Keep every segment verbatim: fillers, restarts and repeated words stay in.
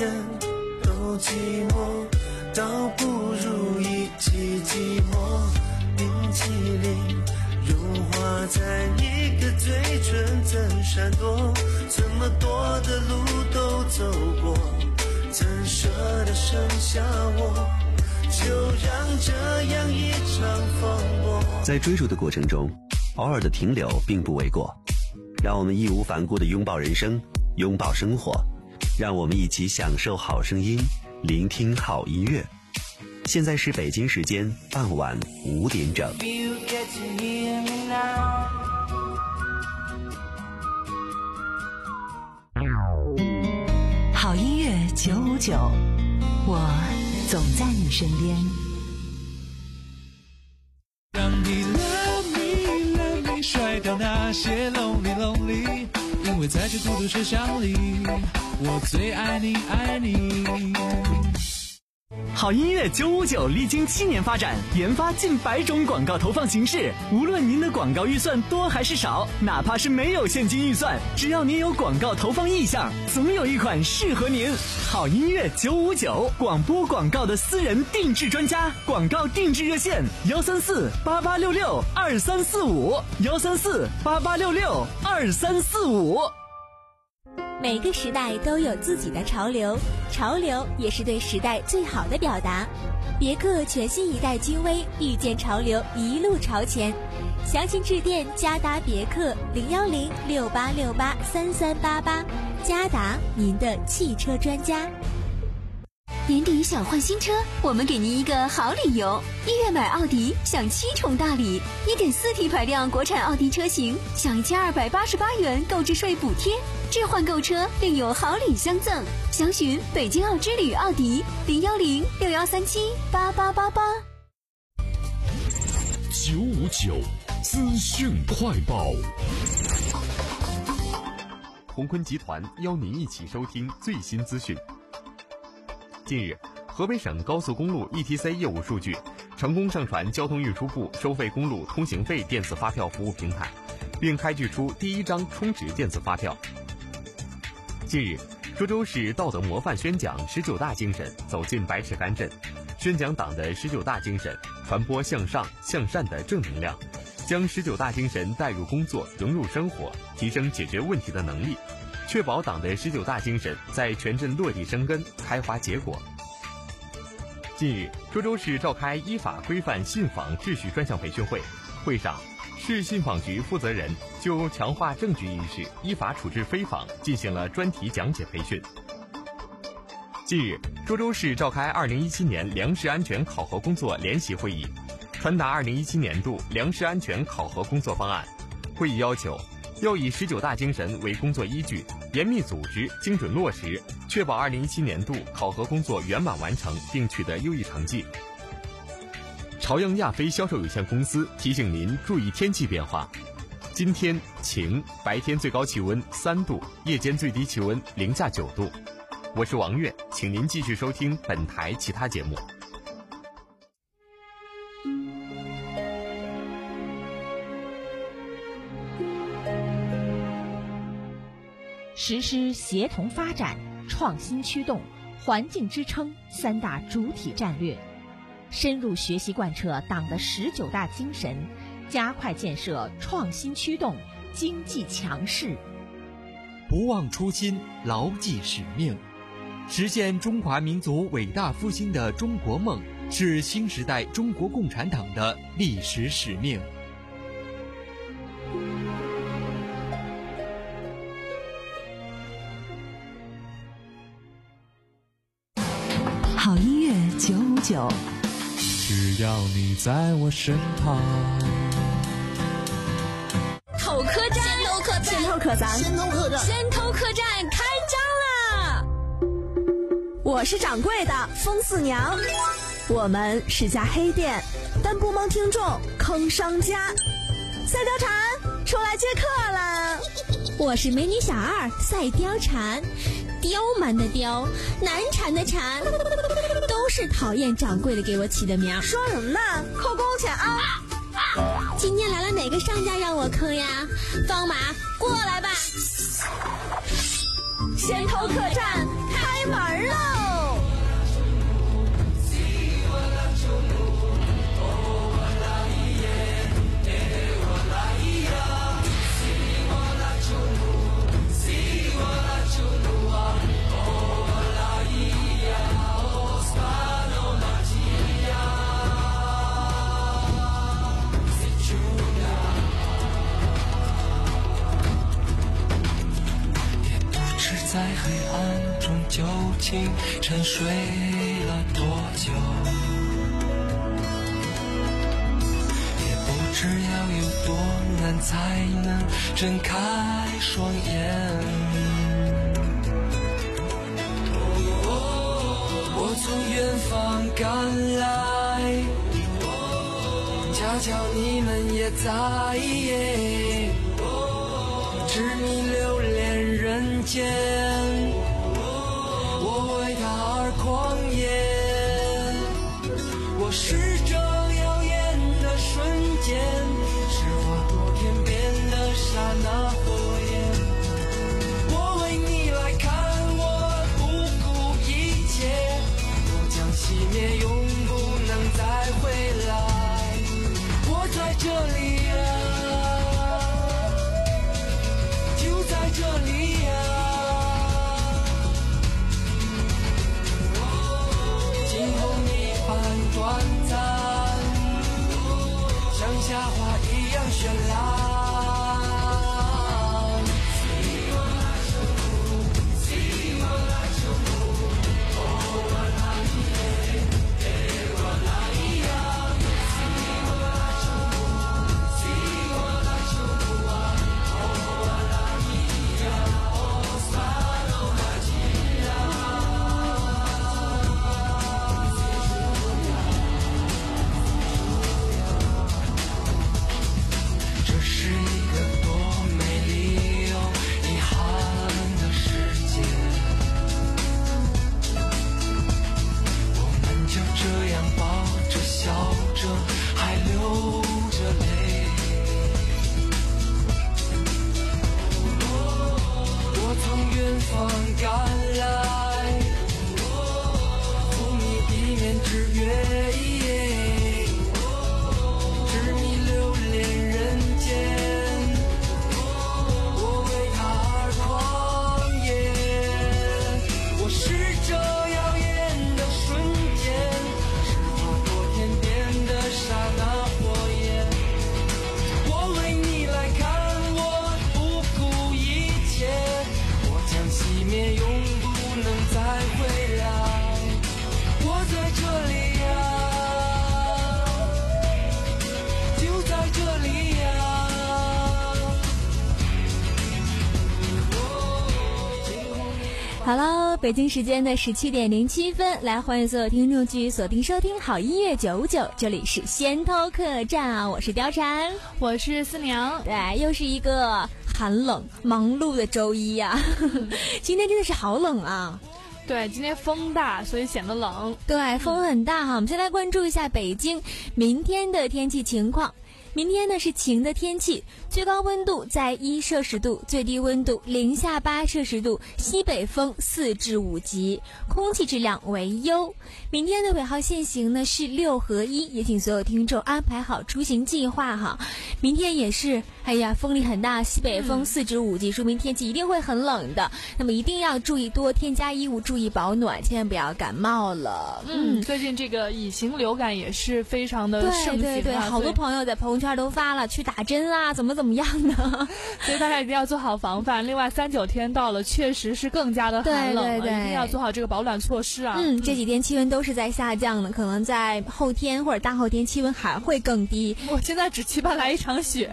人都寂寞，倒不如一起寂寞。冰淇淋融化在你的嘴唇，怎闪躲？这么多的路都走过，怎舍得剩下我？就让这样一场风波。 在追逐的过程中，偶尔的停留并不为过。让我们义无反顾地拥抱人生，拥抱生活，让我们一起享受好声音，聆听好音乐。现在是北京时间傍晚五点整。 好音乐九五九，我总在你身边。 让你 love me love me 甩掉那些 lonely lonely， 因为在这孤独车厢里，我最爱你爱你。 好音乐九五九历经七年发展，研发近百种广告投放形式。无论您的广告预算多还是少，哪怕是没有现金预算，只要您有广告投放意向，总有一款适合您。好音乐九五九，广播广告的私人定制专家，广告定制热线幺三四八八六六二三四五幺三四八八六六二三四五。 每个时代都有自己的潮流，潮流也是对时代最好的表达。别克全新一代君威，遇见潮流，一路朝前。详情致电嘉达别克零幺零六八六八三三八八，嘉达，您的汽车专家。 年底想换新车，我们给您一个好理由。一月买奥迪享七重大礼， 一点四 T 排量国产奥迪车型享一千二百八十八元购置税补贴，置换购车另有好礼相赠。详询北京奥之旅奥迪零幺零六幺三七八八八八。 九五九资讯快报。 鸿坤集团邀您一起收听最新资讯。近日，河北省高速公路 E T C 业务数据成功上传交通运输部收费公路通行费电子发票服务平台，并开具出第一张充值电子发票。近日，涿州市道德模范宣讲十九大精神走进百尺竿镇，宣讲党的十九大精神，传播向上向善的正能量，将十九大精神带入工作，融入生活，提升解决问题的能力，确保党的十九大精神在全镇落地生根、开花结果。近日，涿州市召开依法规范信访秩序专项培训会，会上，市信访局负责人就强化证据意识、依法处置非访进行了专题讲解培训。近日，涿州市召开二零一七年粮食安全考核工作联席会议，传达二零一七年度粮食安全考核工作方案。会议要求，要以十九大精神为工作依据，严密组织、精准落实，确保二零一七年度考核工作圆满完成并取得优异成绩。朝阳亚飞销售有限公司提醒您注意天气变化。今天晴，白天最高气温三度，夜间最低气温零下九度。我是王悦，请您继续收听本台其他节目。 实施协同发展、创新驱动、环境支撑三大主体战略，深入学习贯彻党的十九大精神，加快建设创新驱动经济强势。 不忘初心，牢记使命，实现中华民族伟大复兴的中国梦，是新时代中国共产党的历史使命。 好音乐九五九， 只要你在我身旁。 头客栈，先头客栈， 先头客栈， 先头客栈，先头客栈开张啦！ 我是掌柜的风四娘，我们是家黑店，但不蒙听众坑商家。赛貂蝉出来接客了。 我是美女小二赛貂蝉，刁蛮的刁，难缠的缠，都是讨厌掌柜的给我起的名。 说什么呢？扣工钱啊！ 今天来了哪个商家让我坑呀？方马过来吧！ 先头客栈开开门喽！ 在黑暗中究竟沉睡了多久，也不知要有多难才能睁开双眼。我从远方赶来，恰巧你们也在，执迷流连人间，我为他而狂野。我是这耀眼的瞬间，是划过天边的刹那火焰。我为你来看，我不顾一切，我将熄灭，永不能再回来。我在这里啊，就在这里啊，惊鸿一般短暂，像夏花一样绚烂。 好了，北京时间的十七点零七分，来欢迎所有听众继续锁定收听好音乐九五九，这里是先头客栈啊，我是貂蝉， 我是思娘， 对，又是一个寒冷忙碌的周一呀、啊，今天真的是好冷啊。 对，今天风大，所以显得冷。 对，风很大哈。我们先来关注一下北京明天的天气情况。明天呢是晴的天气，最高温度在一摄氏度，最低温度零下八摄氏度，西北风四至五级，空气质量为优。明天的尾号限行呢是六合一，也请所有听众安排好出行计划哈。明天也是，哎呀，风力很大，西北风四至五级，说明天气一定会很冷的。那么一定要注意多添加衣物，注意保暖，千万不要感冒了。 嗯，最近这个乙型流感也是非常的盛行、啊， 对对对，好多朋友在朋友圈都发了去打针啦，怎么怎么样的， 所以大家一定要做好防范。另外三九天到了，确实是更加的寒冷了， 对对对， 一定要做好这个保暖措施啊。 嗯，这几天气温都是在下降的，可能在后天或者大后天气温还会更低。 我现在只期盼来一场雪。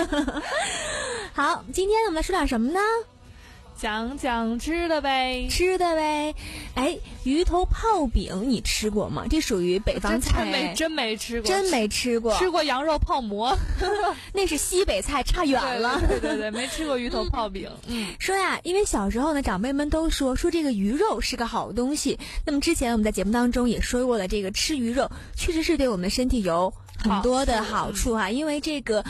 好，今天我们来说点什么呢？ 讲讲吃的呗， 吃的呗。哎，鱼头泡饼你吃过吗？这属于北方菜。 真没真没吃过， 真没吃过。 吃过羊肉泡馍， 那是西北菜，差远了。 对对 对, 对，没吃过鱼头泡饼。嗯， 说呀，因为小时候呢，长辈们都说说这个鱼肉是个好东西。那么之前我们在节目当中也说过了，这个吃鱼肉确实是对我们的身体有很多的好处哈、啊，因为这个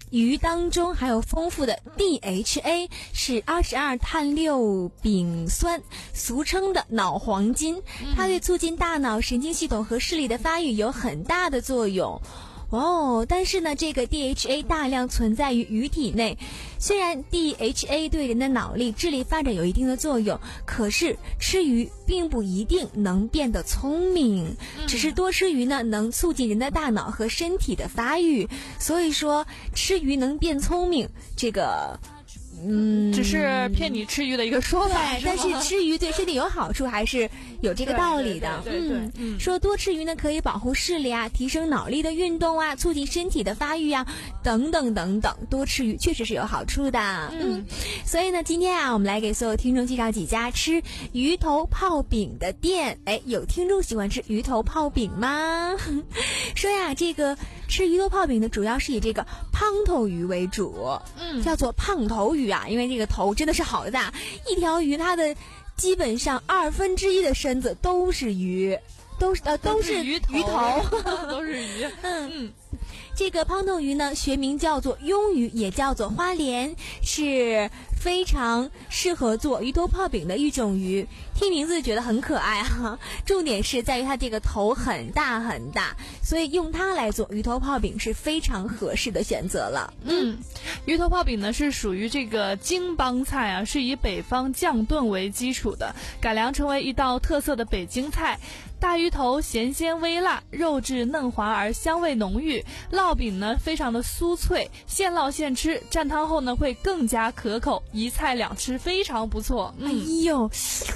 鱼当中含有丰富的 D H A， 是二十二碳六丙酸，俗称的脑黄金，它对促进大脑神经系统和视力的发育有很大的作用。哦，但是呢，这个 D H A 大量存在于鱼体内。虽然 D H A 对人的脑力、智力发展有一定的作用，可是吃鱼并不一定能变得聪明，只是多吃鱼呢，能促进人的大脑和身体的发育。所以说，吃鱼能变聪明，这个。嗯， 只是骗你吃鱼的一个说法， 对，但是吃鱼对身体有好处，还是有这个道理的。 对对对对对嗯，说多吃鱼呢，可以保护视力啊，提升脑力的运动啊，促进身体的发育啊，等等等等。多吃鱼确实是有好处的。嗯，所以呢，今天啊，我们来给所有听众介绍几家吃鱼头泡饼的店。哎，有听众喜欢吃鱼头泡饼吗？说呀，这个吃鱼头泡饼呢，主要是以这个胖头鱼为主，嗯，叫做胖头鱼啊，因为这个头真的是好大，一条鱼它的基本上二分之一的身子都是鱼，都是呃都是鱼头， 鱼头都是鱼。 嗯嗯。这个胖头鱼呢，学名叫做鳙鱼，也叫做花鲢，是非常适合做鱼头泡饼的一种鱼。听名字觉得很可爱啊，重点是在于它这个头很大很大，所以用它来做鱼头泡饼是非常合适的选择了。 嗯，鱼头泡饼呢是属于这个京帮菜啊，是以北方酱炖为基础的，改良成为一道特色的北京菜。大鱼头咸鲜微辣，肉质嫩滑而香味浓郁，烙饼呢非常的酥脆，现烙现吃，蘸汤后呢会更加可口，一菜两吃非常不错。 嗯、哎呦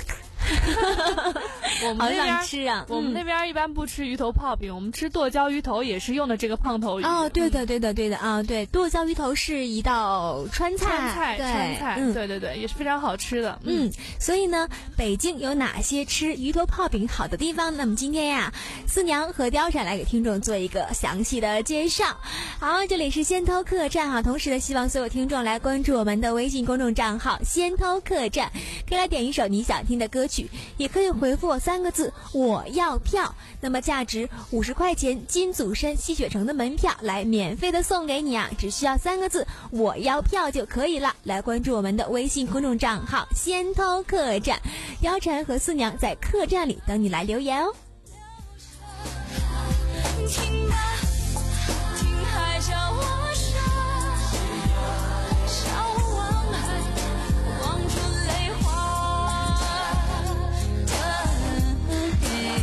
我们那边吃啊， 我们那边一般不吃鱼头泡饼，我们吃剁椒鱼头也是用的这个胖头鱼。 哦，对的，对的，对的啊，对，剁椒鱼头是一道川菜， 川菜， 对川菜， 嗯， 对对对，也是非常好吃的。 嗯，所以呢，北京有哪些吃鱼头泡饼好的地方？那么今天呀，四娘和貂蝉来给听众做一个详细的介绍。好，这里是先偷客栈哈，同时呢，希望所有听众来关注我们的微信公众账号先偷客栈，可以来点一首你想听的歌曲，也可以回复我三个字我要票，那么价值五十块钱金祖山吸血城的门票来免费的送给你啊，只需要三个字我要票就可以了。来关注我们的微信公众账号先偷客栈，貂蝉和四娘在客栈里等你来留言哦。 听吧，听海叫我说，笑我望海，望出泪花的黑。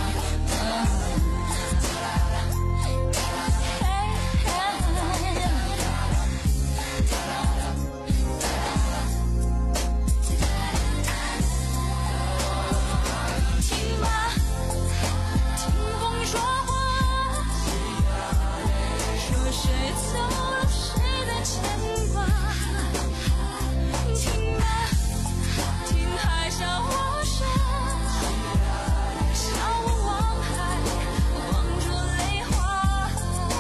听吧，听风说话，说谁走了谁在牵挂。听吧，听海笑我说，笑我望海，望出泪花。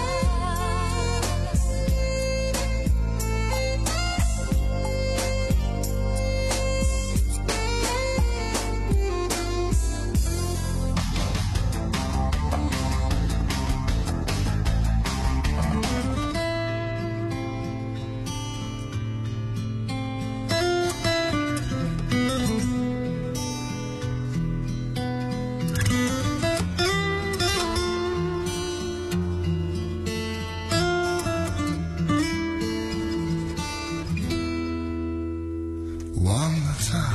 忘了他，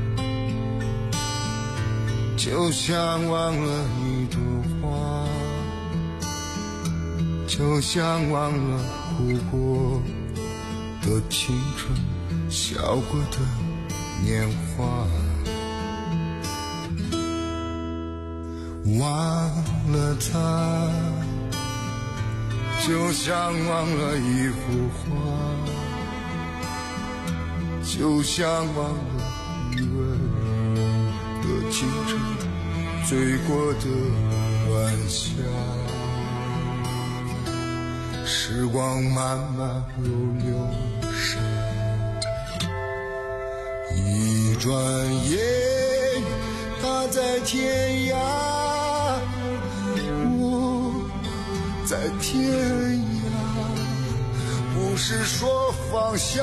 就像忘了一朵花，就像忘了哭过的青春，笑过的年华。忘了他，就像忘了一幅画，就像忘了余温的青春，醉过的晚霞。时光慢慢如流水，一转眼他在天涯，我在天涯，不是说放下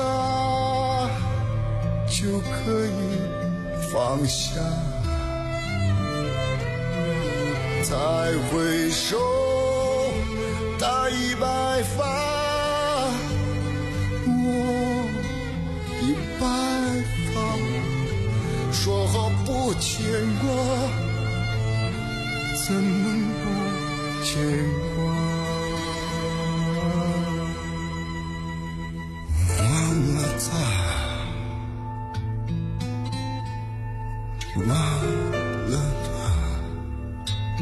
就可以放下，再回首大已白发，我已白发，说好不牵挂，怎能不牵挂？忘了他，忘了他，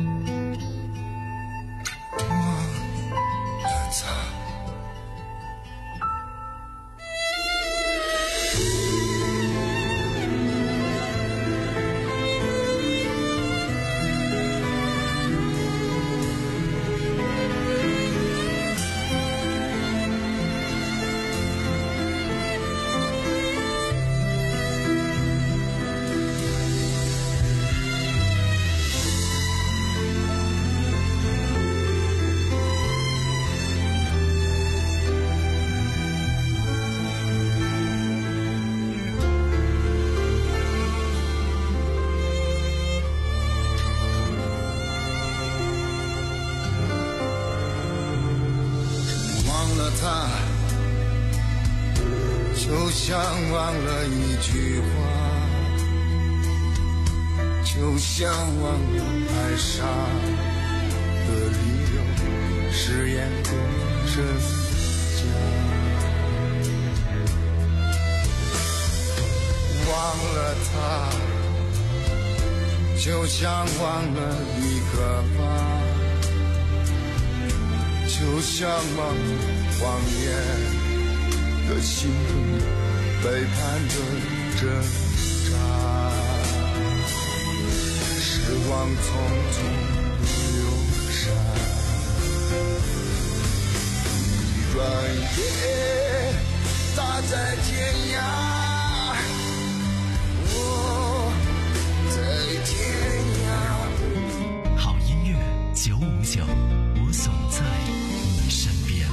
忘了他。他就像忘了一句话，就像忘了爱上的理由，誓言的真假。忘了他，就像忘了一个疤，就像忘了谎言的心痛，背叛的挣扎，时光匆匆流逝，一转眼他在天涯，我在天涯。 好音乐九五九，我总在你身边。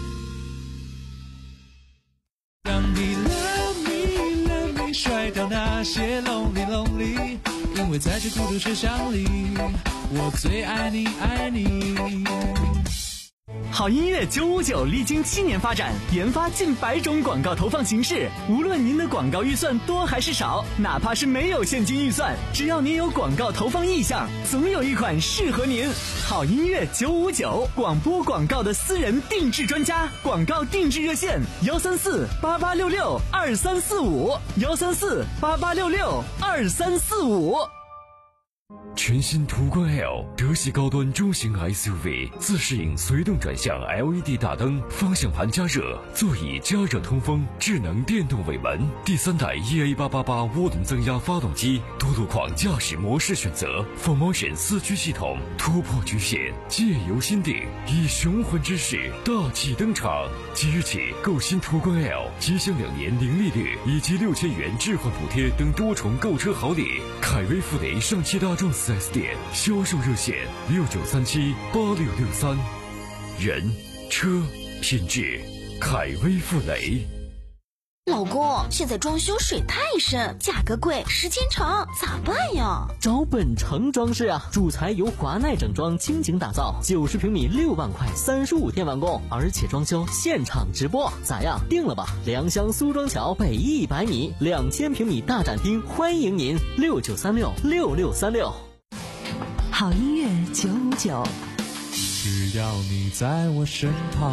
让你 love me love me 甩掉那些 lonely lonely， 因为在这孤独车厢里，我最爱你爱你。 好音乐九五九历经七年发展，研发近百种广告投放形式。无论您的广告预算多还是少，哪怕是没有现金预算，只要您有广告投放意向，总有一款适合您。好音乐九五九，广播广告的私人定制专家，广告定制热线幺三四八八六六二三四五幺三四八八六六二三四五。 全新途观 L 德系高端中型 S U V， 自适应随动转向 L E D 大灯，方向盘加热，座椅加热通风，智能电动尾门，第三代 E A 八八八 涡轮增压发动机，多路况驾驶模式选择 ，four motion 四驱系统，突破局限，借由心定，以雄浑之势大气登场。即日起购新途观 L， 即享两年零利率以及六千元置换补贴等多重购车好礼。凯威富雷上汽大众四 S 店销售热线六九三七八六六三，人车品质，凯威富雷。 老公，现在装修水太深，价格贵，时间长，咋办呀？ 找本城装饰啊，主材由华奈整装倾情打造，九十平米六万块，三十五天完工，而且装修现场直播，咋样？定了吧？良乡苏庄桥北一百米，两千平米大展厅，欢迎您，六九三六六六三六。 好音乐九五九， 只要你在我身旁。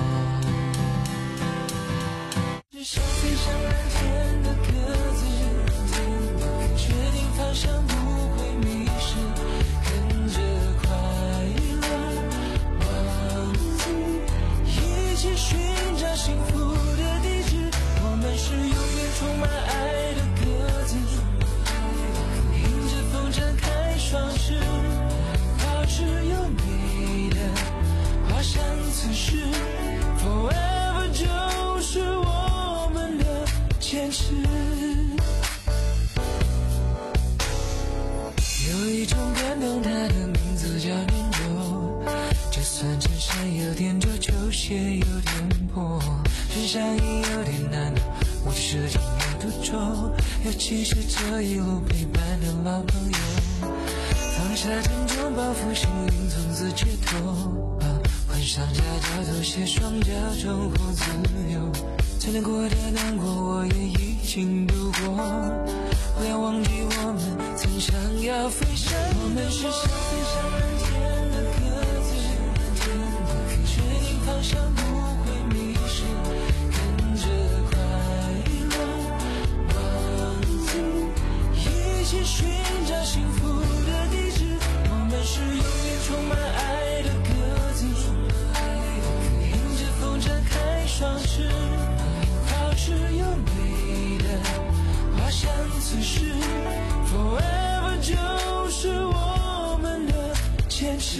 像飞上蓝天的鸽子，确定方向不会迷失，跟着快乐忘记，一起寻找幸福的地址。我们是永远充满爱的鸽子，迎着风展开双翅，保持优美的滑翔姿势。Forever 就是我坚持。有一种感动，它的名字叫念旧，就算衬衫有点皱，球鞋有点破，只人相依有点难，我是情有独钟，尤其是这一路陪伴的老朋友。放下沉重包袱，心灵从此解脱，换上夹脚拖鞋，双脚重获自由。最难过的难过我也已经度过，不要忘记我们曾想要飞翔。我们是想飞向蓝天的鸽子，确定方向不会迷失，跟着快乐王子一起寻找幸福的地址。我们是永远充满爱的鸽子，迎着风展开双翅，保持优美的滑翔姿势。 Forever 就是我们的坚持。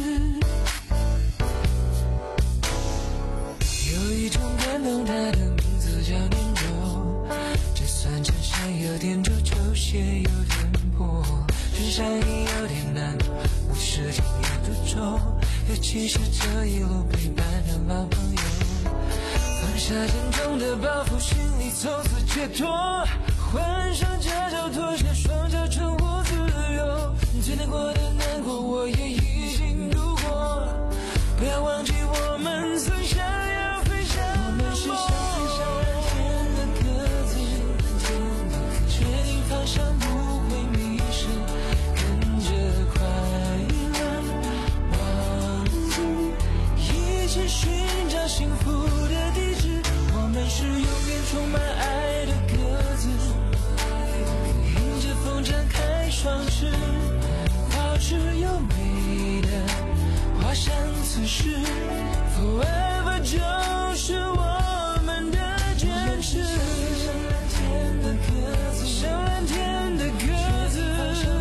有一种感动，它的名字叫念旧，就算衬衫有点皱，球鞋有点破，人生有点难，无视情有独钟，尤其是这一路陪伴的老朋友。放下沉重的包袱，心里从此解脱，换上夹脚拖鞋，双脚重获自由。最难过的难过我也已经度过，不要忘记我们曾想要飞翔的梦。我们是想飞向蓝天的鸽子，确定方向不会迷失，跟着快乐王子一起寻找幸福的地址。我们是永远充满爱的鸽子，迎着风展开双翅，保持优美的滑翔姿势。Forever 就是我们的坚持。像蓝天的鸽子，像蓝天的鸽子，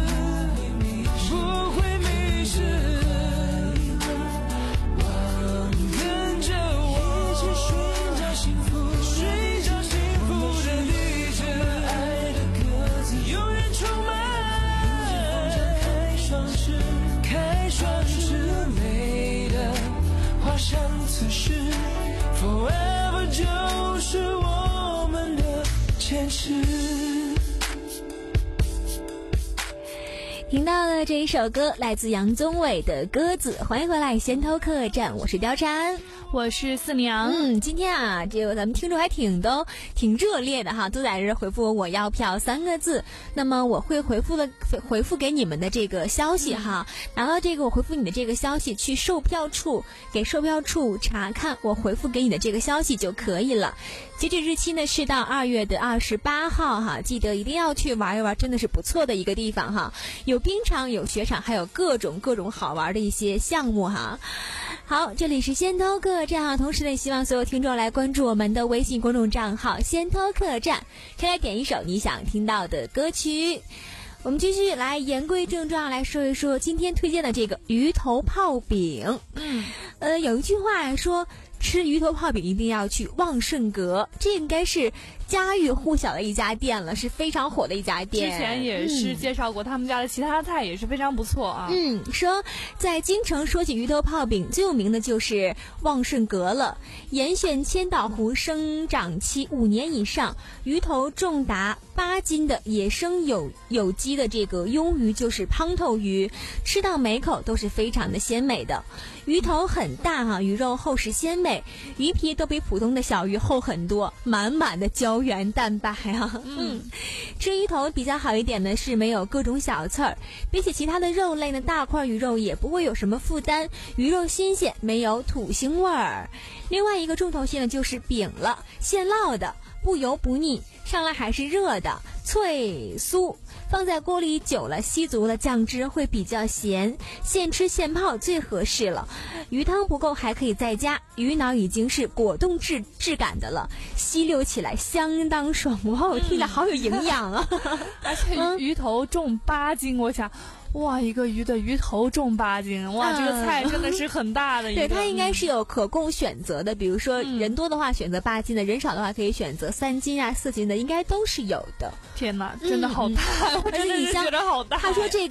不会迷失。跟着我一起寻找幸福，寻找幸福的地址。爱的鸽子永远充满爱，开双翅，开双翅，美的滑翔姿势。Forever 就是我们的坚持。 听到了这一首歌，来自杨宗纬的《鸽子》。欢迎回来，先头客栈，我是貂蝉， 我是四娘。 嗯，今天啊，这个咱们听众还挺都挺热烈的哈，都在这回复我要票三个字。那么我会回复的回复给你们的这个消息哈，拿到这个我回复你的这个消息，去售票处给售票处查看我回复给你的这个消息就可以了。截止日期呢是到二月的二十八号哈，记得一定要去玩一玩，真的是不错的一个地方哈，有冰场，有雪场，还有各种各种好玩的一些项目哈。好，这里是先头客栈哈，同时呢，希望所有听众来关注我们的微信公众账号先头客栈，先来点一首你想听到的歌曲。我们继续来言归正传，来说一说今天推荐的这个鱼头泡饼。嗯，呃，有一句话说，吃鱼头泡饼一定要去旺盛阁，这应该是家喻户晓的一家店了，是非常火的一家店。 之前也是介绍过他们家的其他菜，也是非常不错啊。 嗯，说在京城说起鱼头泡饼，最有名的就是旺盛阁了。严选千岛湖生长期五年以上，鱼头重达八斤的野生有有机的这个鳙鱼，就是胖头鱼，吃到每口都是非常的鲜美的。鱼头很大哈、啊，鱼肉厚实鲜美，鱼皮都比普通的小鱼厚很多，满满的胶原蛋白啊。嗯，吃鱼头比较好一点呢，是没有各种小刺儿，比起其他的肉类呢，大块鱼肉也不会有什么负担，鱼肉新鲜，没有土腥味儿。另外一个重头戏呢，就是饼了，现烙的，不油不腻，上来还是热的，脆酥。放在锅里久了，吸足了酱汁，会比较咸，现吃现泡最合适了。鱼汤不够还可以再加，鱼脑已经是果冻质质感的了，吸溜起来相当爽。哇，我听着好有营养啊！ 而且鱼头重八斤，我想。哇，一个鱼的鱼头重八斤，哇，这个菜真的是很大的一个。 对，它应该是有可供选择的，比如说人多的话选择八斤的，人少的话可以选择三斤啊、四斤的，应该都是有的。 天哪，真的好大！嗯、我真的是觉得好大。 他说这个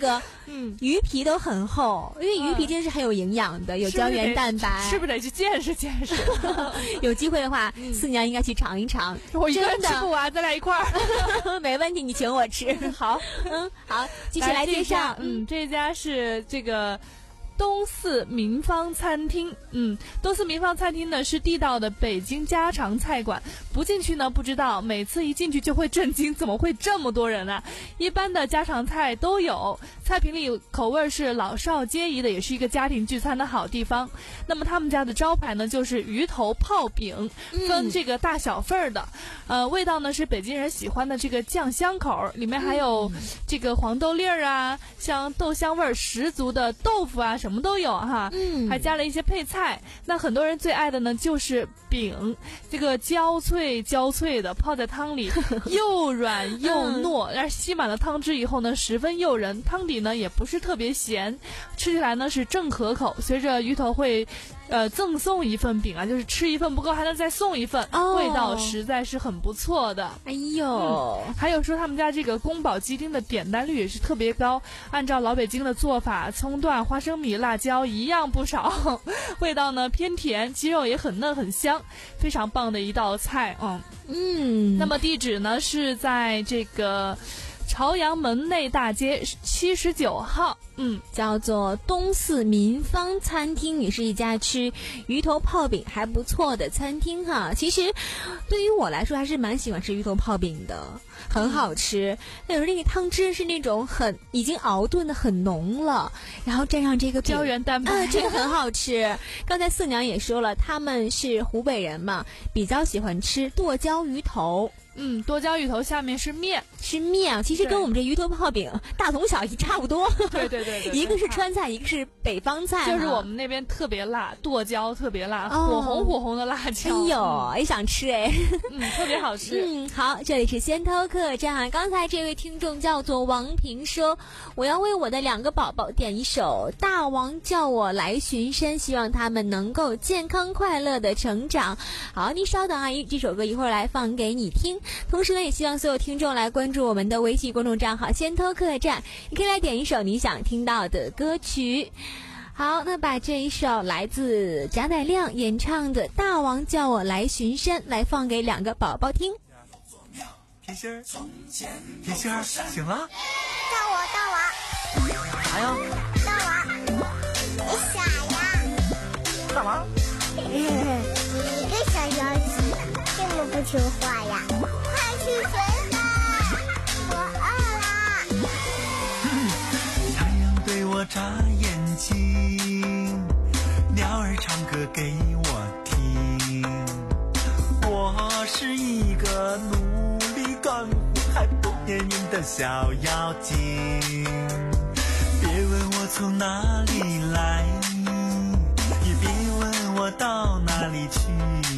嗯， 鱼皮都很厚，因为鱼皮真是很有营养的，有胶原蛋白， 是不是得去见识见识？ 有机会的话， 嗯、 四娘应该去尝一尝。 我一个人吃不完，咱俩一块儿。 没问题，你请我吃。好，嗯，好，继续来介绍。 嗯，这家是这个。东四民芳餐厅，嗯，东四民芳餐厅呢是地道的北京家常菜馆，不进去呢不知道，每次一进去就会震惊，怎么会这么多人啊？一般的家常菜都有，菜品里口味是老少皆宜的，也是一个家庭聚餐的好地方。那么他们家的招牌呢就是鱼头泡饼，分这个大小份儿的，嗯、呃，味道呢是北京人喜欢的这个酱香口，里面还有这个黄豆粒儿啊，像豆香味十足的豆腐啊。什么都有哈，嗯，还加了一些配菜。那很多人最爱的呢就是饼，这个焦脆焦脆的，泡在汤里，又软又糯，然后吸满了汤汁以后呢，十分诱人。汤底呢也不是特别咸，吃起来呢是正可口。随着鱼头会。呃，赠送一份饼啊，就是吃一份不够，还能再送一份，哦、味道实在是很不错的。 哎呦、 嗯，还有说他们家这个宫保鸡丁的点单率也是特别高，按照老北京的做法，葱段、花生米、辣椒一样不少，味道呢偏甜，鸡肉也很嫩很香，非常棒的一道菜。嗯嗯， 那么地址呢是在这个。朝阳门内大街七十九号，嗯， 叫做东四民芳餐厅，也是一家吃鱼头泡饼还不错的餐厅哈。其实对于我来说还是蛮喜欢吃鱼头泡饼的，很好吃。有时候那个汤汁是那种很已经熬炖的很浓了，然后蘸上这个胶原蛋白， 啊，这个很好吃。刚才四娘也说了，他们是湖北人嘛，比较喜欢吃剁椒鱼头。 嗯，剁椒鱼头下面是面， 是面，其实跟我们这鱼头泡饼大同小异，差不多。 对对 对, 对, 对一个是川菜，一个是北方菜， 就是我们那边特别辣，剁椒特别辣，哦、火红火红的辣椒。 哎呦，也想吃哎， 嗯，特别好吃。 嗯，好，这里是先偷客栈，刚才这位听众叫做王平说，我要为我的两个宝宝点一首《大王叫我来巡山》，希望他们能够健康快乐的成长。好，你稍等啊，这首歌一会儿来放给你听。同时呢，也希望所有听众来关注我们的微信公众账号先偷客栈，你可以来点一首你想听到的歌曲。好，那把这一首来自贾乃亮演唱的《大王叫我来巡山》来放给两个宝宝听。 甜心儿，甜心儿，醒了？ 大王，大王， 啥呀？ 大王，你傻呀？ 干嘛？ 你一个小妖精，这么不听话呀？快去睡吧，我饿了。 太阳对我眨眼睛，鸟儿唱歌给我听。我是一个努力干活还不粘人的小妖精，别问我从哪里来，也别问我到哪里去。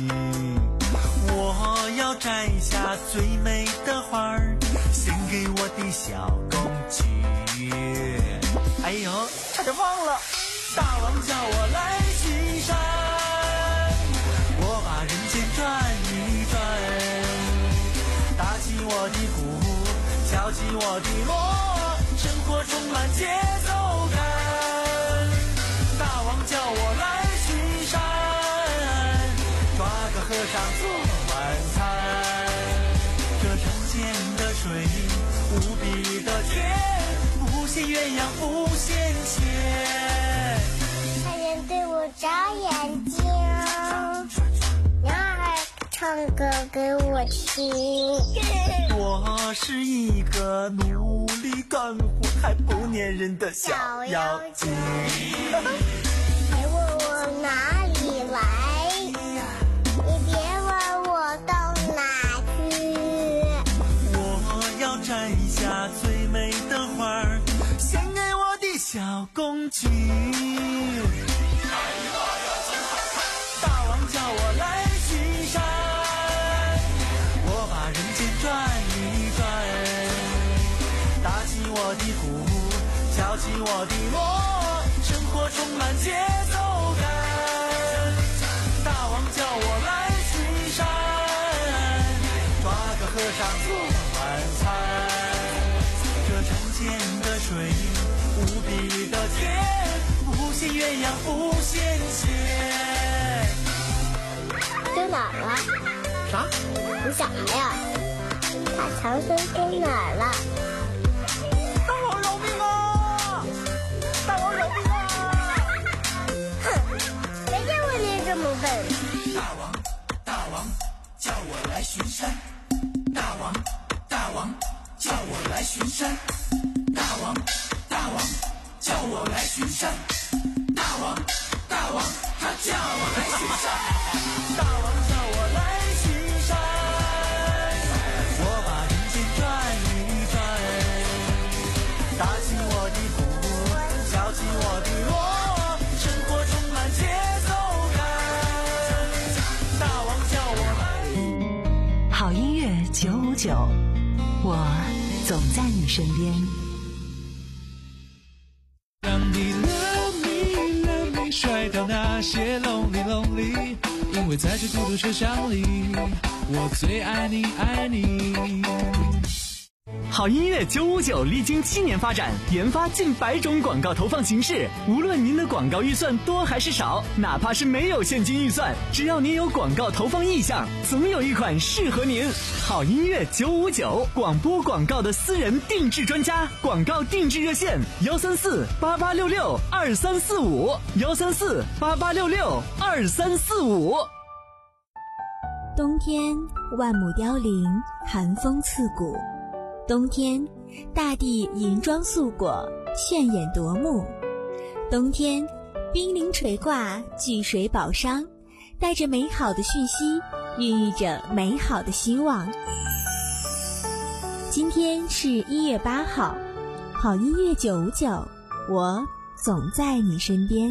我要摘下最美的花儿，献给我的小公举。哎呦，差点忘了，大王叫我来巡山，我把人间转一转，打起我的鼓，敲起我的锣，生活充满节奏感。大王叫我来巡山，抓个和尚做晚餐。这城间的水无比的甜，不羡鸳鸯不羡仙。 太阳对我眨眼睛，鸟儿唱歌给我听。 我是一个努力干活还不粘人的小妖精。 别问我哪里来，你别问我到哪去。 我要摘下最美的花儿，献给我的小公举。大王叫我来巡山，我把人间转一转，打起我的鼓，敲起我的锣，生活充满节奏感。大王叫我来巡山，抓个和尚做晚餐。这城间的水无情鸳鸯不羡仙。 去哪儿了？ 啥？ 你小孩呀？把长生去哪儿了？ 大王饶命啊！大王饶命啊！ 哼，谁见过你这么笨？ 大王，大王，叫我来巡山。大王，大王，叫我来巡山。大王，大王，叫我来巡山。大王，大王，他叫我来巡山。大王叫我来巡山，我把人间转一转，打起我的鼓，敲起我的锣，生活充满节奏感。大王叫我来。 好音乐九五九，我总在你身边。 让你 love me love me 甩掉那些 lonely lonely， 因为在这孤独车厢里，我最爱你爱你。 好音乐九五九历经七年发展，研发近百种广告投放形式。无论您的广告预算多还是少，哪怕是没有现金预算，只要您有广告投放意向，总有一款适合您。好音乐九五九，广播广告的私人定制专家，广告定制热线：幺三四八八六六二三四五，幺三四八八六六二三四五。 冬天，万木凋零，寒风刺骨。冬天，大地银装素裹，炫眼夺目。冬天，冰凌垂挂，聚水宝商，带着美好的讯息，孕育着美好的希望。今天是一月八号，好音乐九五九，我总在你身边。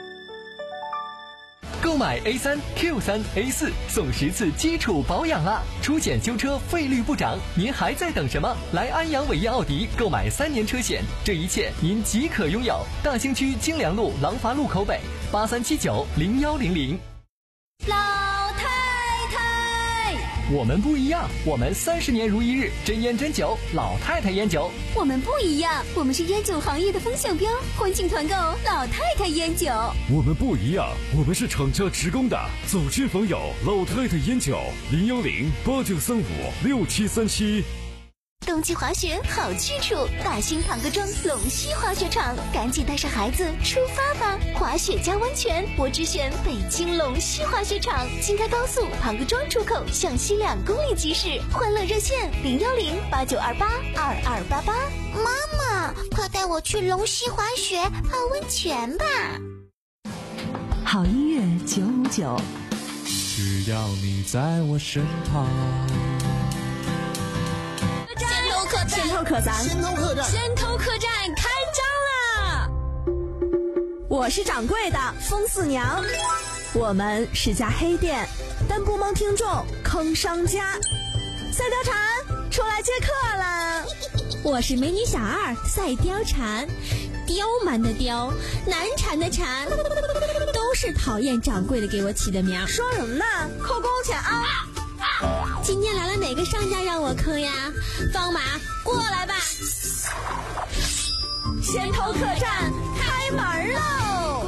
购买 A 三 Q 三 A 四送十次基础保养啦！出险修车费率不涨，您还在等什么？来安阳伟业奥迪购买三年车险，这一切您即可拥有。大兴区京良路廊坊路口北，八三七九零幺零零。 老太太， 我们不一样，我们三十年如一日，真烟真酒，老太太烟酒。 我们不一样，我们是烟酒行业的风向标，欢庆团购老太太烟酒。 我们不一样，我们是厂家直供的，走亲访友，老太太烟酒，零幺零八九三五六七三七。 冬季滑雪好去处，大兴庞各庄龙溪滑雪场，赶紧带上孩子出发吧！滑雪加温泉，我只选北京龙溪滑雪场，京开高速庞各庄出口向西两公里即驶，欢乐热线零幺零八九二八二二八八。 妈妈，快带我去龙溪滑雪泡温泉吧！ 好音乐九五九， 只要你在我身旁。 先头客栈， 先头客栈， 先头客栈开张啦！ 我是掌柜的风四娘，我们是家黑店，但不蒙听众坑商家。赛貂蝉出来接客了， 我是美女小二赛貂蝉，刁蛮的刁，难缠的缠，都是讨厌掌柜的给我起的名。 说什么呢？扣工钱啊！ 今天来了哪个商家让我坑呀？方马，过来吧！ 先头客栈开门喽！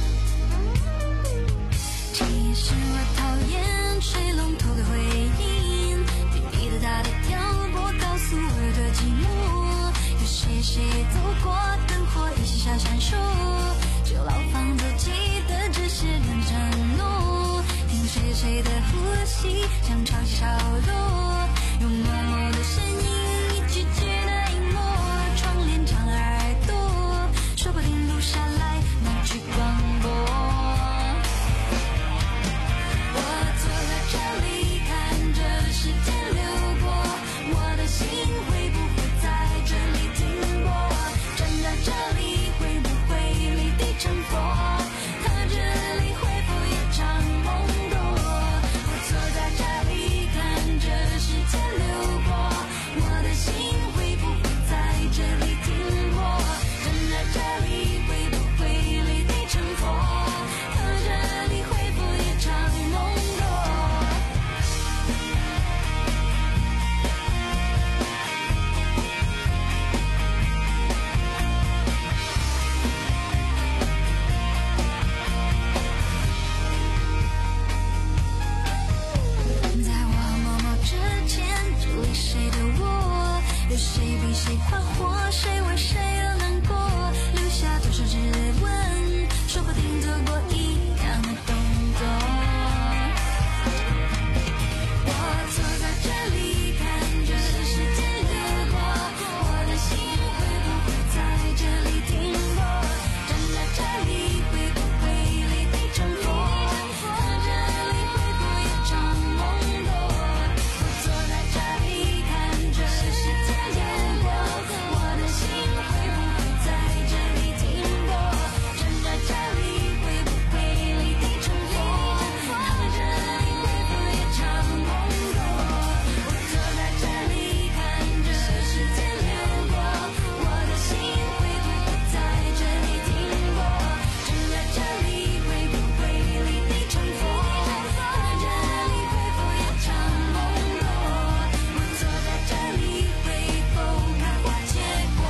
其实我讨厌吹龙头的回忆。 谁走过，灯火依稀小闪烁。旧老房子记得这些人震怒，听谁谁的呼吸像潮起潮落，用默默的声音一句句的隐没，窗帘长耳朵，说不定录下来那句广播。我坐在这里看着时间流过，我的心会不会在这里停泊？站在这里会不会离地成佛？看这里会否也常梦多？我坐在这里看着时间流过，我的心会不会在这里停泊？站在这里会不会离地成佛？看这里会否也常梦多？在我默默之前，这里谁的我？有谁比谁快活？谁为谁而难过？留下多少指纹？说不定做过一样的动作。我坐在这里看着时间流过，我的心会不会在这里停泊？站在这里会不会离地成佛？看这里会否也常梦多？我坐在这里看着时间流过，我的心会不会在这里停泊？站在这里会不会离地成佛？看这里会否也常梦多？我坐在这里看着时间流过，我的心会不会在这里停泊？站在这里会不会离地成佛？看这里会否也常梦多？我坐在这里会否开花结果？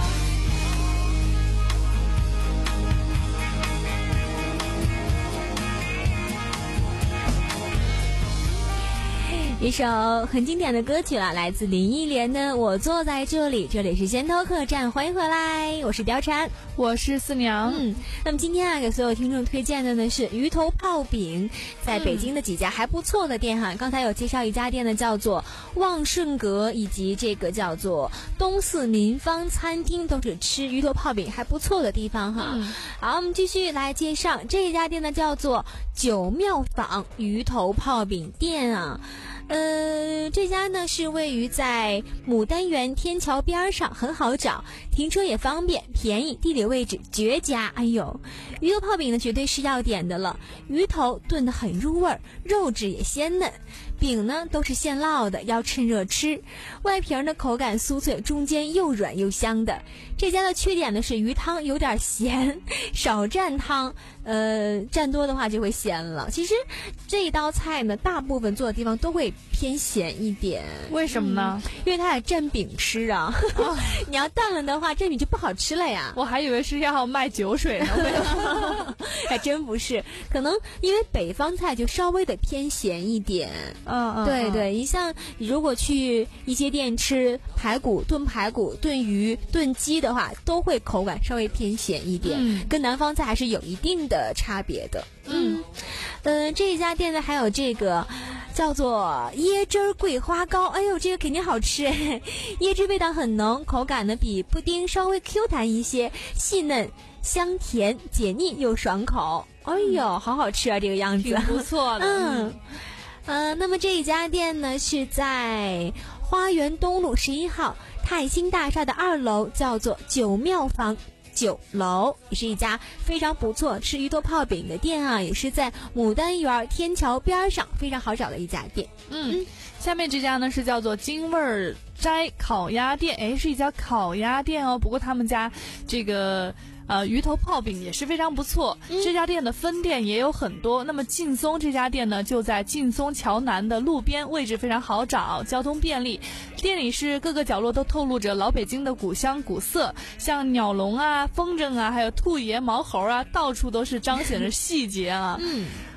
一首很经典的歌曲了，来自林忆莲的《我坐在这里》，这里是先头客栈，欢迎回来，我是貂蝉， 我是四娘。 嗯，那么今天啊，给所有听众推荐的呢是鱼头泡饼，在北京的几家还不错的店哈。刚才有介绍一家店呢，叫做旺顺阁，以及这个叫做东四民芳餐厅，都是吃鱼头泡饼还不错的地方哈。 嗯、 好，我们继续来介绍这一家店呢，叫做九妙坊鱼头泡饼店啊。呃，这家呢是位于在牡丹园天桥边上，很好找，停车也方便，便宜，地理位置绝佳。哎呦，鱼头泡饼呢绝对是要点的了，鱼头炖得很入味儿，肉质也鲜嫩，饼呢都是现烙的，要趁热吃，外皮呢口感酥脆，中间又软又香的。这家的缺点呢是鱼汤有点咸，少蘸汤，呃，蘸多的话就会咸了。其实这一道菜呢，大部分做的地方都会偏咸一点。 为什么呢？ 嗯、因为它得蘸饼吃啊。哦、你要淡了的话，这饼就不好吃了呀。 我还以为是要卖酒水呢。 还真不是，可能因为北方菜就稍微的偏咸一点。 嗯嗯， 对对，你像如果去一些店吃排骨、炖排骨、炖鱼、炖鸡的话，都会口感稍微偏咸一点， 嗯、 跟南方菜还是有一定的差别的。嗯，呃，这一家店呢还有这个叫做椰汁桂花糕，哎呦，这个肯定好吃哎！椰汁味道很浓，口感呢比布丁稍微 Q 弹一些，细嫩香甜，解腻又爽口。哎呦，好好吃啊，这个样子挺不错的。 嗯。呃，那么这一家店呢是在花园东路十一号泰兴大厦的二楼，叫做九妙坊酒楼，也是一家非常不错吃鱼头泡饼的店啊，也是在牡丹园天桥边上，非常好找的一家店。 嗯，嗯下面这家呢是叫做金味儿斋烤鸭店，哎，是一家烤鸭店哦，不过他们家这个。呃，鱼头泡饼也是非常不错、嗯、这家店的分店也有很多。那么劲松这家店呢就在劲松桥南的路边，位置非常好找，交通便利，店里是各个角落都透露着老北京的古香古色，像鸟笼啊、风筝啊，还有兔爷、毛猴啊，到处都是彰显着细节啊。 嗯，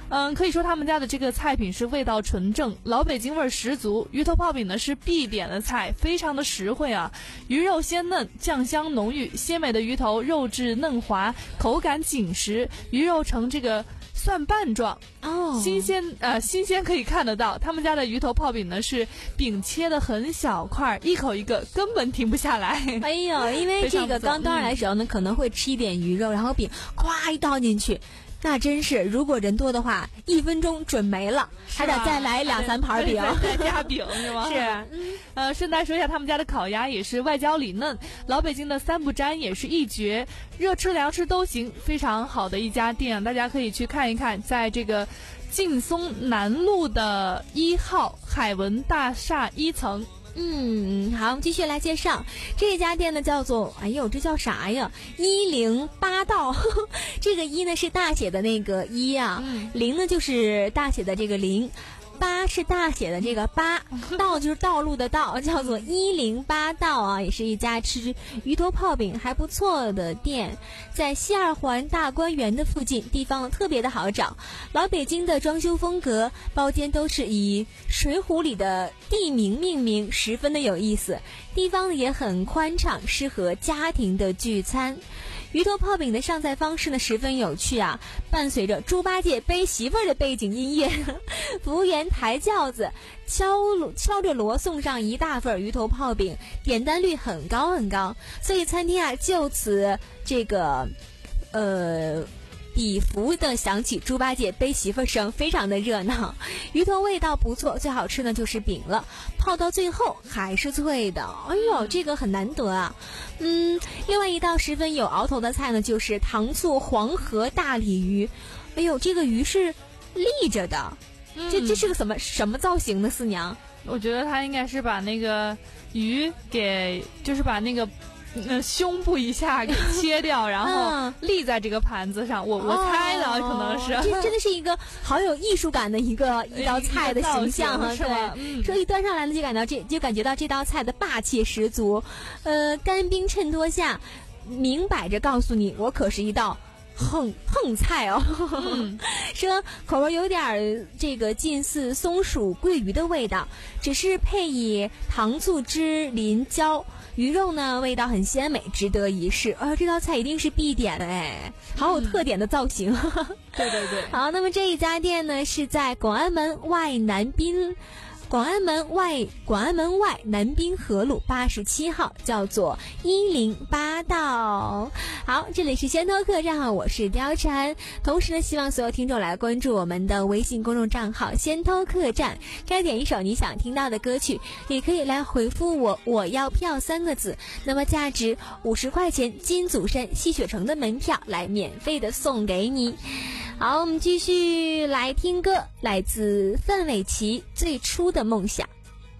嗯，可以说他们家的这个菜品是味道纯正，老北京味儿十足。鱼头泡饼呢是必点的菜，非常的实惠啊。鱼肉鲜嫩，酱香浓郁，鲜美的鱼头肉质嫩滑，口感紧实，鱼肉呈这个蒜瓣状哦， 新鲜呃新鲜可以看得到。他们家的鱼头泡饼呢是饼切的很小块，一口一个，根本停不下来。 哎呦，因为这个刚端上来的时候呢，可能会吃一点鱼肉，然后饼咵一倒进去。那真是，如果人多的话，一分钟准没了，还得再来两三盘饼， 再加饼是吗？ 是， 嗯，呃，顺带说一下，他们家的烤鸭也是外焦里嫩，老北京的三不沾也是一绝，热吃凉吃都行，非常好的一家店，大家可以去看一看，在这个劲松南路的一号海文大厦一层。 嗯，好，我们继续来介绍这家店呢，叫做，哎呦，这叫啥呀？一零八道，呵呵，这个一呢是大写的那个一啊， 嗯、 零呢就是大写的这个零。八是大写的这个八，道就是道路的道，叫做一零八道啊，也是一家吃鱼头泡饼还不错的店，在西二环大观园的附近，地方特别的好找。老北京的装修风格，包间都是以水浒里的地名命名，十分的有意思。地方也很宽敞，适合家庭的聚餐。鱼头泡饼的上菜方式呢十分有趣啊，伴随着猪八戒背媳妇儿的背景音乐，服务员抬轿子敲敲着锣送上一大份鱼头泡饼，点单率很高很高，所以餐厅啊就此这个呃比服的响起猪八戒背媳妇声，非常的热闹。鱼头味道不错，最好吃呢就是饼了，泡到最后还是脆的，哎呦，这个很难得啊。嗯，另外一道十分有熬头的菜呢，就是糖醋黄河大鲤鱼。哎呦，这个鱼是立着的， 嗯、 这这是个什么什么造型的四娘？ 我觉得他应该是把那个鱼给，就是把那个。那胸部一下给切掉，然后立在这个盘子上。我我猜的可能是， 这真的是一个好有艺术感的一个一道菜的形象哈。对，说一端上来呢，就感到这就感觉到这道菜的霸气十足。呃，干冰衬托下，明摆着告诉你，我可是一道。横横菜哦， 嗯、 说口味有点这个近似松鼠桂鱼的味道，只是配以糖醋汁淋浇，鱼肉呢味道很鲜美，值得一试。啊，这道菜一定是必点的哎，好有特点的造型。 嗯、对对对。 好，那么这一家店呢是在广安门外南滨。广安门外，广安门外南滨河路八十七号，叫做一零八道。好，这里是先头客栈，我是貂蝉。同时呢，希望所有听众来关注我们的微信公众账号先头客栈，该点一首你想听到的歌曲，也可以来回复我我要票三个字，那么价值五十块钱金祖山吸血城的门票来免费的送给你。好，我们继续来听歌，来自范玮琪最初的梦想。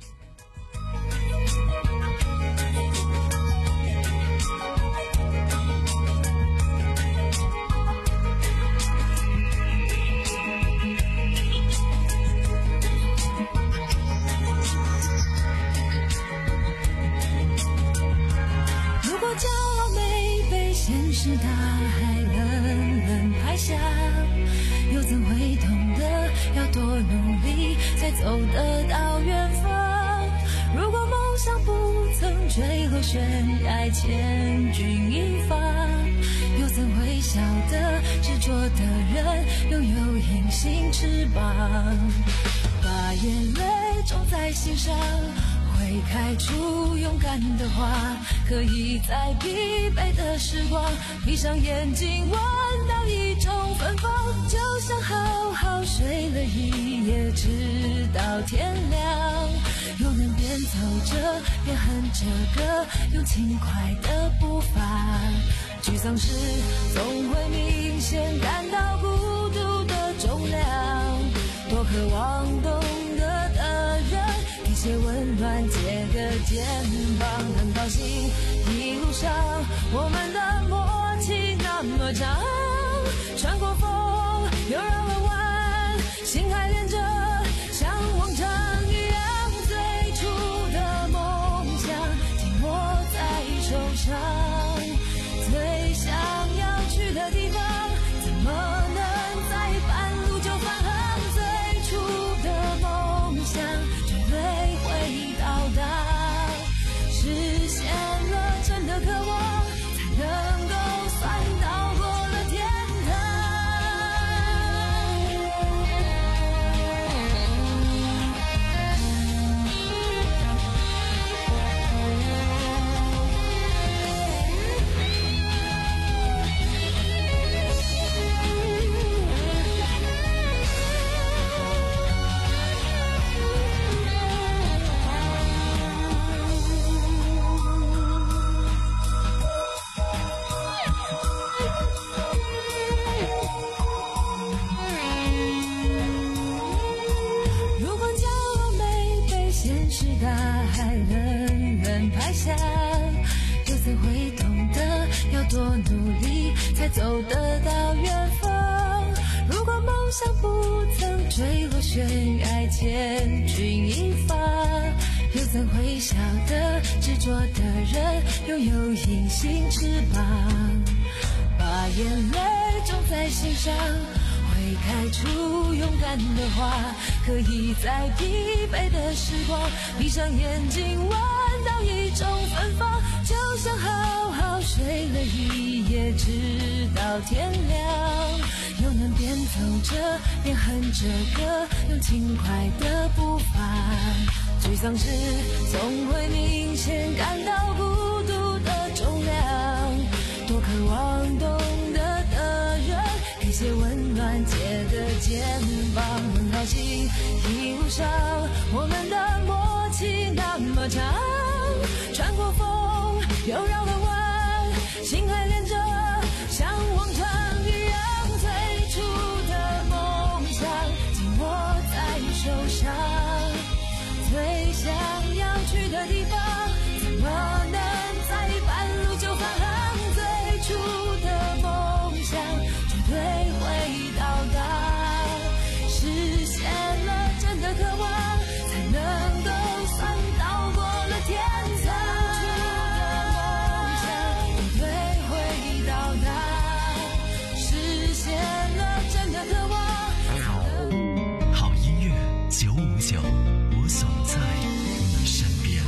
如果骄傲没被现实大海冷冷拍下，又怎会懂得要多努力才走得到远方？如果梦想不曾坠落悬崖千钧一发，又怎会晓得执着的人拥有隐形翅膀？把眼泪种在心上，会开出勇敢的花，可以在疲惫的时光闭上眼睛闻到一种芬芳，就像好好睡了一夜直到天亮，又能边走着边哼着歌，用轻快的步伐，沮丧时总会明显感到孤独的重量，多渴望懂得的人给些温暖，借个肩膀，很高兴一路上我们的默契那么长，穿过风又绕了弯，心还连着像往常一样，最初的梦想紧握在手上，最想要去的地方怎么能在半路就返航？ 是大海冷冷拍下，又怎会懂得要多努力才走得到远方？如果梦想不曾坠落悬崖，千钧一发，又怎会晓得执着的人拥有隐形翅膀？把眼泪种在心上，会开出勇敢的花，可以在疲惫的时光闭上眼睛闻到一种芬芳，就像好好睡了一夜直到天亮，又能边走着边哼着歌，用轻快的步伐，沮丧时总会明显感到孤独的重量，多渴望懂得的人给些温暖，借个肩膀，很高兴一路上我们的默契那么长，穿过风又绕了弯，心还连着像往常一样，最初的梦想紧握在手上，最想要去的地方怎么能在半路就返航，最初的梦想绝对会到达，实现了真的渴望，才能够算到过了天堂，最初的梦想绝对会到达，实现了真的渴望。 好音乐九五九，我总在你身边。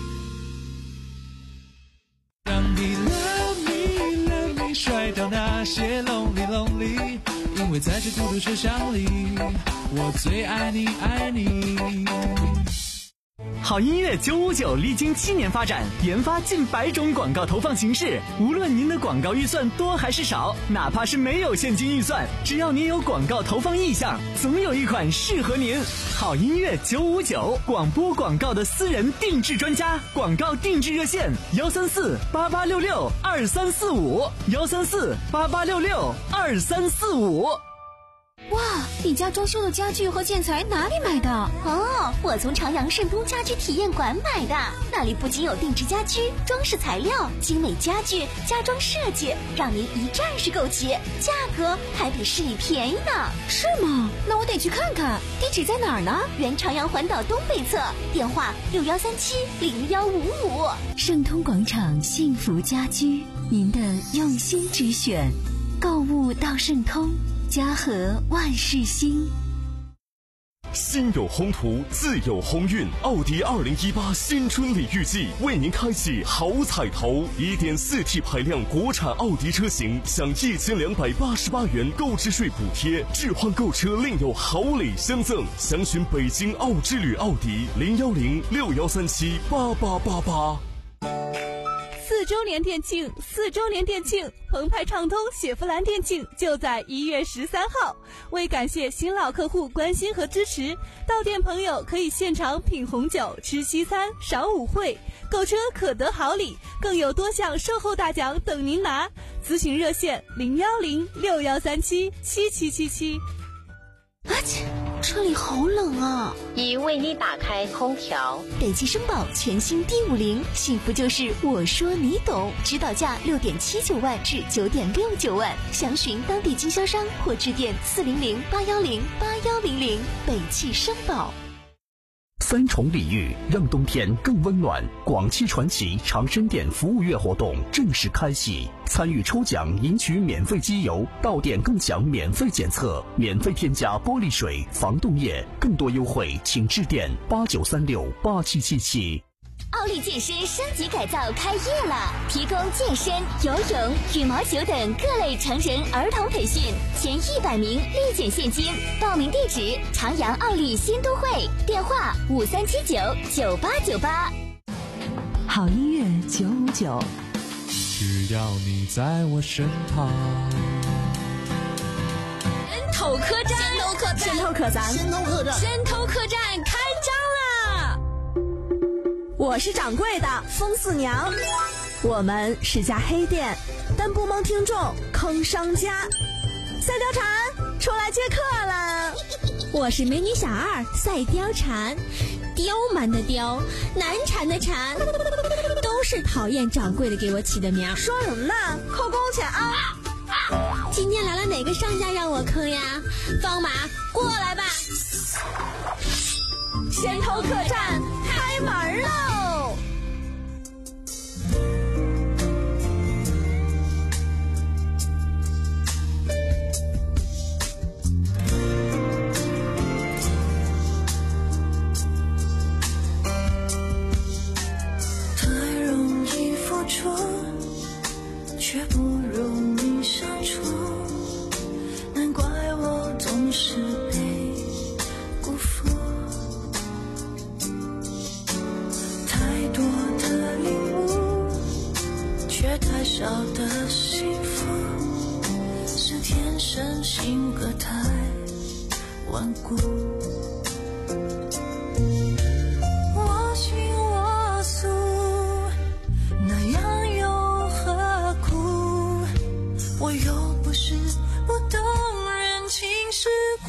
让你 love me love me 甩掉那些 lonely lonely， 因为在这孤独车厢里，我最爱你爱你。 好音乐九五九历经七年发展，研发近百种广告投放形式。无论您的广告预算多还是少，哪怕是没有现金预算，只要您有广告投放意向，总有一款适合您。好音乐九五九，广播广告的私人定制专家，广告定制热线：幺三四八八六六二三四五，幺三四八八六六二三四五。 哇，你家装修的家具和建材哪里买的？ 哦，我从朝阳盛通家居体验馆买的，那里不仅有定制家居、装饰材料、精美家具、家装设计，让您一站式购齐，价格还比市里便宜呢。 是吗？那我得去看看。地址在哪儿呢？ 原朝阳环岛东北侧，电话六幺三七零幺五五。 盛通广场幸福家居，您的用心之选，购物到盛通，家和万事兴。 心有宏图，自有鸿运。奥迪二零一八新春礼遇季为您开启好彩头， 一点四 T 排量国产奥迪车型享一千两百八十八元购置税补贴，置换购车另有好礼相赠。详询北京奥之旅奥迪零幺零六幺三七八八八八。 四周年店庆，四周年店庆，澎湃畅通雪佛兰店庆就在一月十三号。为感谢新老客户关心和支持，到店朋友可以现场品红酒、吃西餐、赏舞会，购车可得好礼，更有多项售后大奖等您拿。咨询热线零幺零六幺三七七七七七。 啊切，车里好冷啊！ 已为你打开空调。 北汽绅宝全新 D 五零，幸福就是我说你懂，指导价六点七九万至九点六九万，详询当地经销商或致电四零零八幺零八幺零零。北汽绅宝。 三重礼遇，让冬天更温暖。广汽传祺长生店服务月活动正式开启，参与抽奖赢取免费机油，到店更享免费检测，免费添加玻璃水、防冻液，更多优惠请致电八九三六八七七七。 奥利健身升级改造开业了，提供健身、游泳、羽毛球等各类成人儿童培训，前一百名立减现金。报名地址：朝阳奥利新都会，电话五三七九九八九八。 好音乐九五九， 只要你在我身旁。 人头客栈， 人头客栈，人头客栈， 人头客栈，人头客栈开张啦！ 我是掌柜的风四娘，我们是家黑店，但不蒙听众坑商家。赛貂蝉出来接客了， 我是美女小二赛貂蝉。 刁蛮的刁，难缠的缠，都是讨厌掌柜的给我起的名儿。 说什么呢？扣工钱啊！ 今天来了哪个商家让我坑呀？方马，过来吧！ 先头客栈开门喽！ 太容易付出，却不容易相处，难怪我总是被辜负。太多的礼物，却太少的幸福，是天生性格太顽固。我行我素，那样又何苦？我又不是不懂人情世故，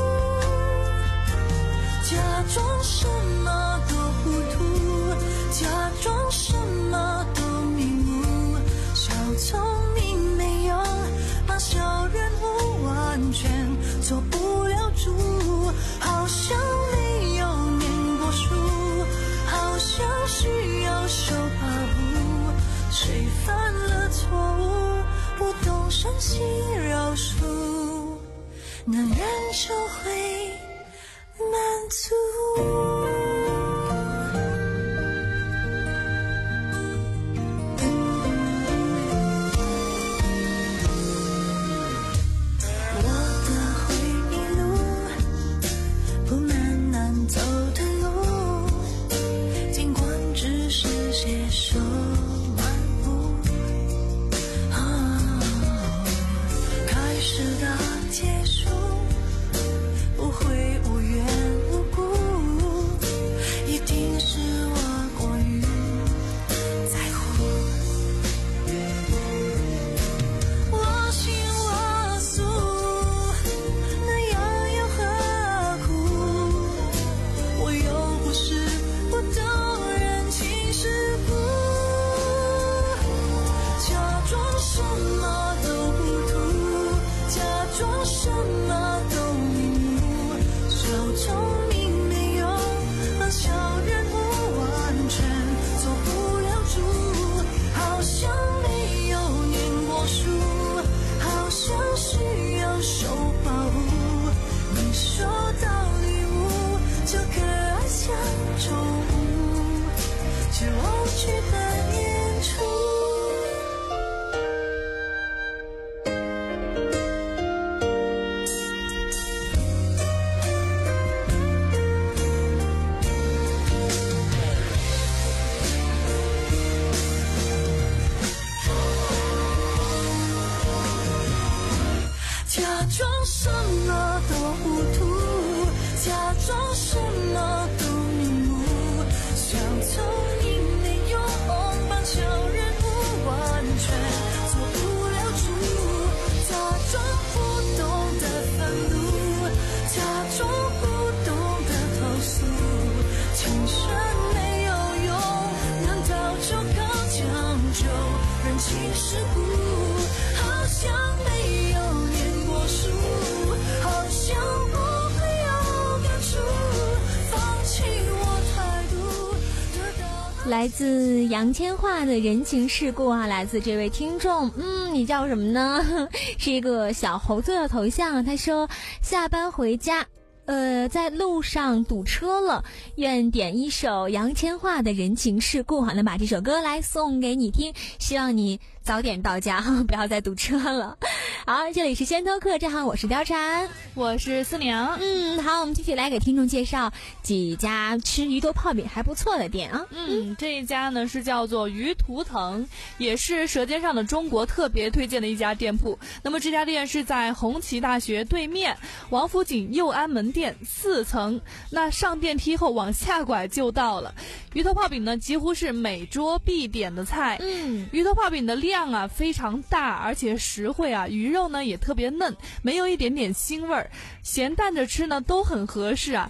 假装什么都糊涂，假装什么都迷糊，小聪明没用，把小人物完全做不了主，好像没有念过书，好像需要受保护，谁犯了错误，不懂深情饶恕，男人就会满足。 来自杨千嬅的人情世故啊，来自这位听众，嗯，你叫什么呢？是一个小猴子的头像。他说下班回家，呃，在路上堵车了，愿点一首杨千嬅的人情世故。好，那把这首歌来送给你听，希望你早点到家，不要再堵车了。好，这里是先头客栈哈，我是貂蝉， 我是思娘。 嗯，好，我们继续来给听众介绍几家吃鱼头泡饼还不错的店啊。 嗯，这一家呢是叫做鱼图腾，也是舌尖上的中国特别推荐的一家店铺。那么这家店是在红旗大学对面王府井佑安门店四层，那上电梯后往下拐就到了。鱼头泡饼呢几乎是每桌必点的菜。 嗯， 鱼头泡饼的量啊非常大，而且实惠啊，鱼肉呢也特别嫩，没有一点点腥味儿，咸淡着吃呢都很合适啊。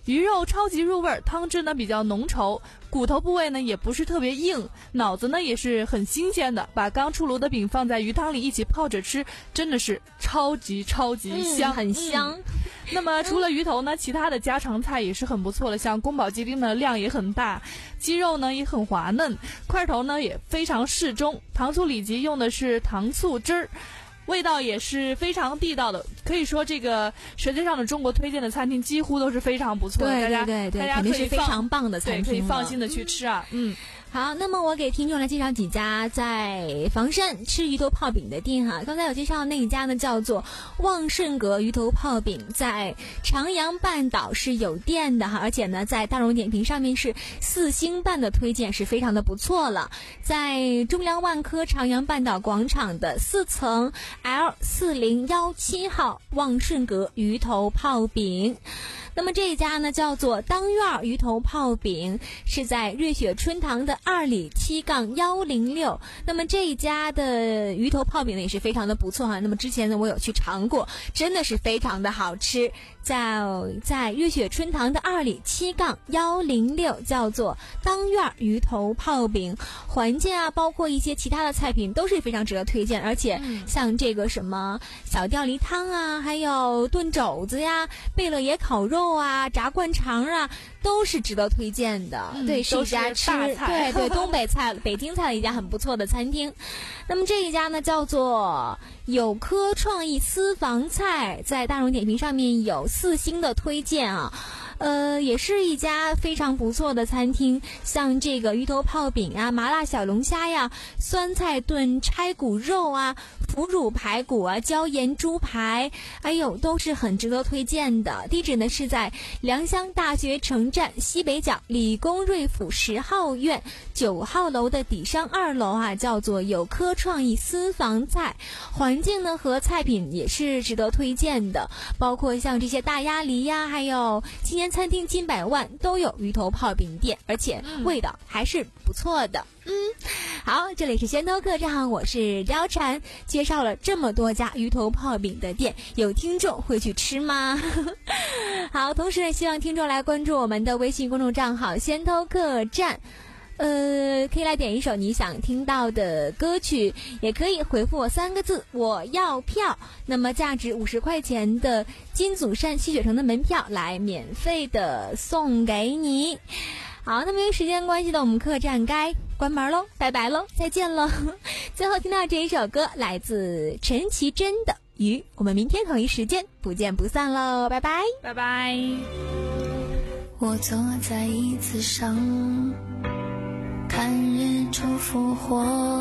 鱼肉超级入味，汤汁呢比较浓稠，骨头部位呢也不是特别硬，脑子呢也是很新鲜的。把刚出炉的饼放在鱼汤里一起泡着吃，真的是超级超级香， 嗯、很香。 嗯那么除了鱼头呢，其他的家常菜也是很不错的，像宫保鸡丁的量也很大，鸡肉呢也很滑嫩，块头呢也非常适中，糖醋里脊用的是糖醋汁儿，味道也是非常地道的。可以说这个舌尖上的中国推荐的餐厅几乎都是非常不错的， 对大家对对对， 大家肯定是非可以放常棒的餐厅， 对，可以放心的去吃啊。嗯。 好，那么我给听众来介绍几家在房山吃鱼头泡饼的店哈。刚才有介绍那一家呢，叫做旺顺阁鱼头泡饼，在长阳半岛是有店的哈，而且呢，在大众点评上面是四星半的推荐，是非常的不错了。在中粮万科长阳半岛广场的四层 L 四零一七号旺顺阁鱼头泡饼。那么这一家呢叫做当院鱼头泡饼，是在瑞雪春堂的二里七杠幺零六。那么这一家的鱼头泡饼呢也是非常的不错哈。那么之前呢我有去尝过，真的是非常的好吃。在在瑞雪春堂的二里七杠幺零六叫做当院鱼头泡饼，环境啊，包括一些其他的菜品都是非常值得推荐。而且像这个什么小吊梨汤啊，还有炖肘子呀、贝勒爷烤肉啊、炸灌肠啊，都是值得推荐的。 嗯、 对，是一家吃对对东北菜、北京菜的一家很不错的餐厅。那么这一家呢叫做有科创意私房菜，在大众点评上面有四星的推荐啊。呃，也是一家非常不错的餐厅，像这个鱼头泡饼啊、麻辣小龙虾呀、酸菜炖拆骨肉啊、腐乳排骨啊、椒盐猪排，哎呦，都是很值得推荐的。地址呢是在良乡大学城站西北角理工瑞府十号院九号楼的底商二楼啊，叫做有科创意私房菜。环境呢和菜品也是值得推荐的，包括像这些大鸭梨呀，还有青年餐厅金百万都有鱼头泡饼店，而且味道还是不错的。嗯，好，这里是先头客栈，我是貂蝉，介绍了这么多家鱼头泡饼的店，有听众会去吃吗？好，同时呢，希望听众来关注我们的微信公众账号先头客栈。呃，可以来点一首你想听到的歌曲，也可以回复我三个字我要票，那么价值五十块钱的金祖山吸血城的门票来免费的送给你。好，那么因为时间关系呢，我们客栈该关门喽，拜拜喽，再见喽。最后听到这一首歌来自陈绮贞的鱼，我们明天同一时间不见不散喽，拜拜拜拜。 我坐在椅子上看日出复活，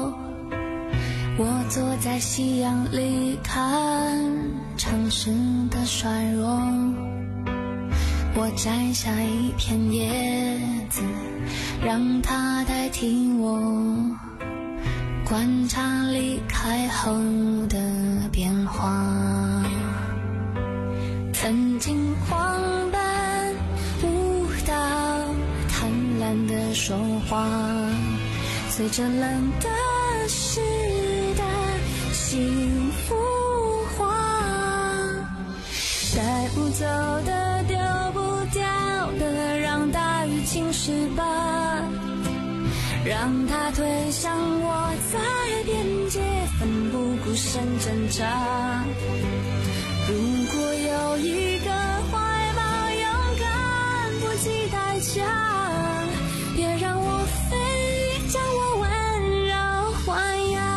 我坐在夕阳里看城市的衰弱，我摘下一片叶子让它代替我观察离开后的变化。曾经荒诞舞蹈贪婪的说话，随着冷的时代幸福化，带不走的丢不掉的让大雨侵蚀吧，让它推向我在边界奋不顾身挣扎。如果有一个怀抱勇敢不计代价，别让我飞，将我温柔豢养。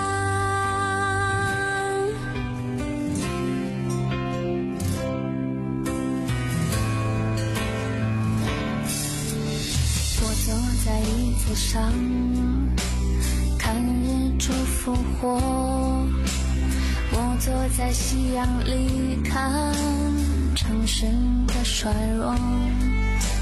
我坐在椅子上看日出复活，我坐在夕阳里看城市的衰弱。